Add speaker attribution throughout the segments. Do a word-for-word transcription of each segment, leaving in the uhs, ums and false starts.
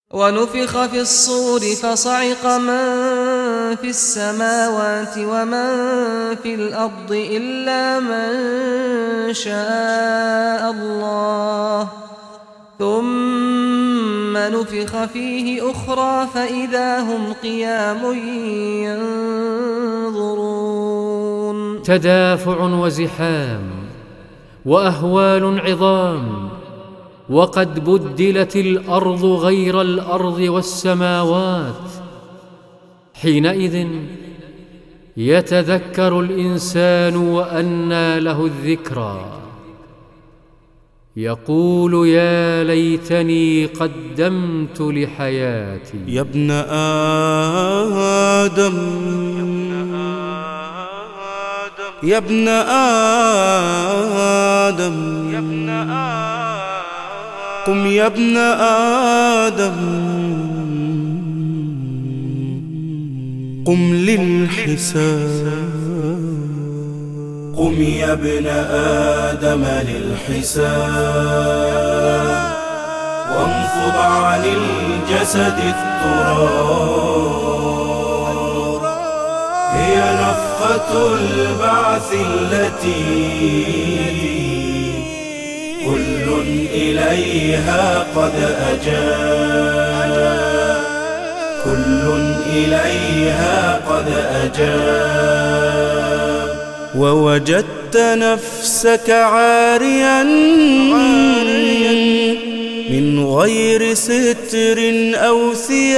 Speaker 1: ونفخ في الصور فصعق من في السماوات ومن في الأرض إلا من شاء الله ثم نفخ فيه أخرى فإذا هم قيام ينظرون.
Speaker 2: تدافع وزحام وأهوال عظام، وقد بدلت الأرض غير الأرض والسماوات. حينئذ يتذكر الإنسان وأنى له الذكرى، يقول يا ليتني قدمت لحياتي.
Speaker 3: يا ابن آدم يا ابن آدم يا ابن آدم قم يا ابن آدم قم للحساب. قم يا ابن آدم للحساب وانفض عن الجسد التراب. هي نفخة البعث التي كل إليها قد أجاب. كل إليها قد أجاب. ووجدت نفسك عاريا من غير ستر أو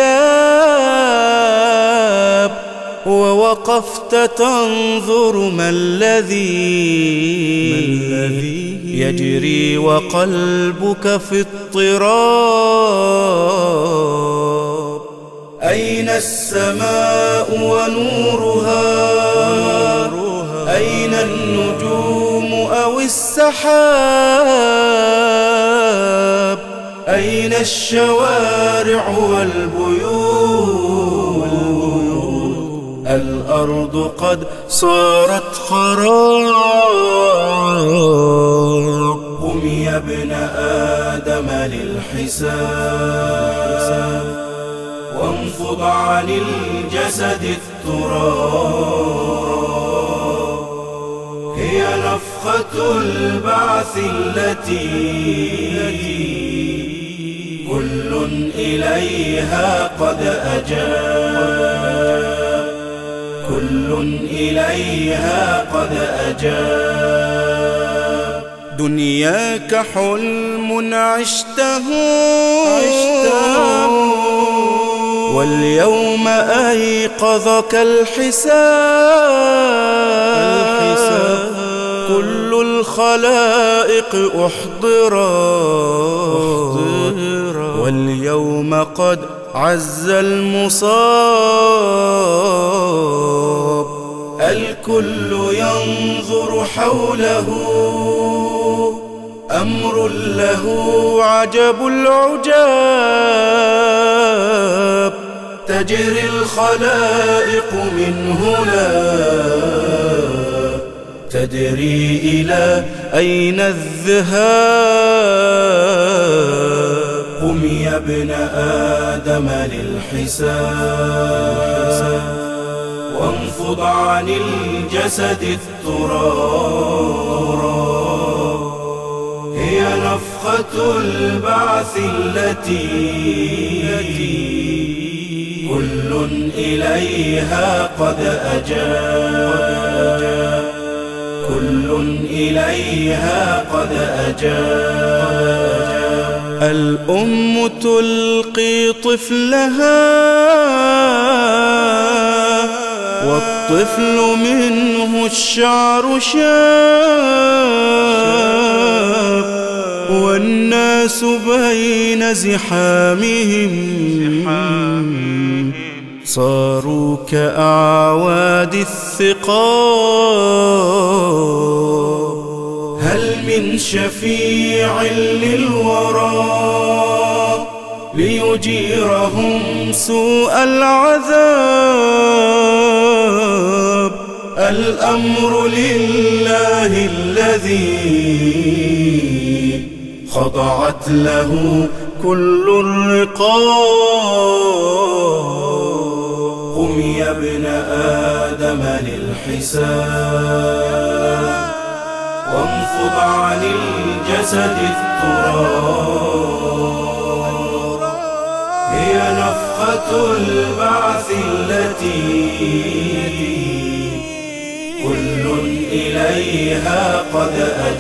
Speaker 3: ثياب، ووقفت تنظر ما الذي يجري وقلبك في اضطراب. أين السماء ونورها؟ أين النجوم أو السحاب؟ أين الشوارع والبيوت؟ الأرض قد صارت خراب. قم يا ابن آدم للحساب وانفض عن الجسد التراب. هي نفخة البعث التي كل إليها قد أجاب. كل إليها قد أجاب. دنياك حلم عشته واليوم أيقظك الحساب. كل الخلائق أحضرت واليوم قد عز المصاب. الكل ينظر حوله أمر له عجب العجاب. تجري الخلائق من هنا تدري إلى أين الذهاب. قم يا ابن آدم للحساب وانفض عن الجسد التراب. هي نفخة البعث التي كل إليها قد أجاب. كل إليها قد أجاب. الأم تلقي طفلها والطفل منه الشعر شاب. والناس بين زحامهم صاروا كأعواد الثقاب. هل من شفيع للورى ليجيرهم سوء العذاب؟ الأمر لله الذي خضعت له كل الرقاب. قم يا ابن آدم للحساب، وانفض عن الجسد التراب. هي نفخة البعث التي كل إليها قد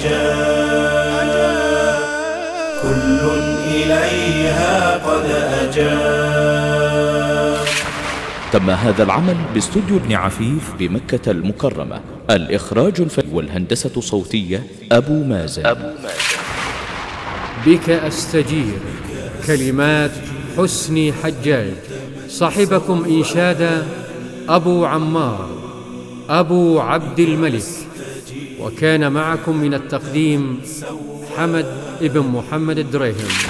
Speaker 3: أجاب، كل إليها قد أجاب.
Speaker 4: تم هذا العمل باستوديو ابن عفيف بمكة المكرمة. الإخراج الفني والهندسة الصوتية أبو مازن. أبو مازن.
Speaker 2: بك أستجير، كلمات حسني حجاج. صاحبكم إنشادا أبو عمار أبو عبد الملك. وكان معكم من التقديم حمد ابن محمد الدريهم.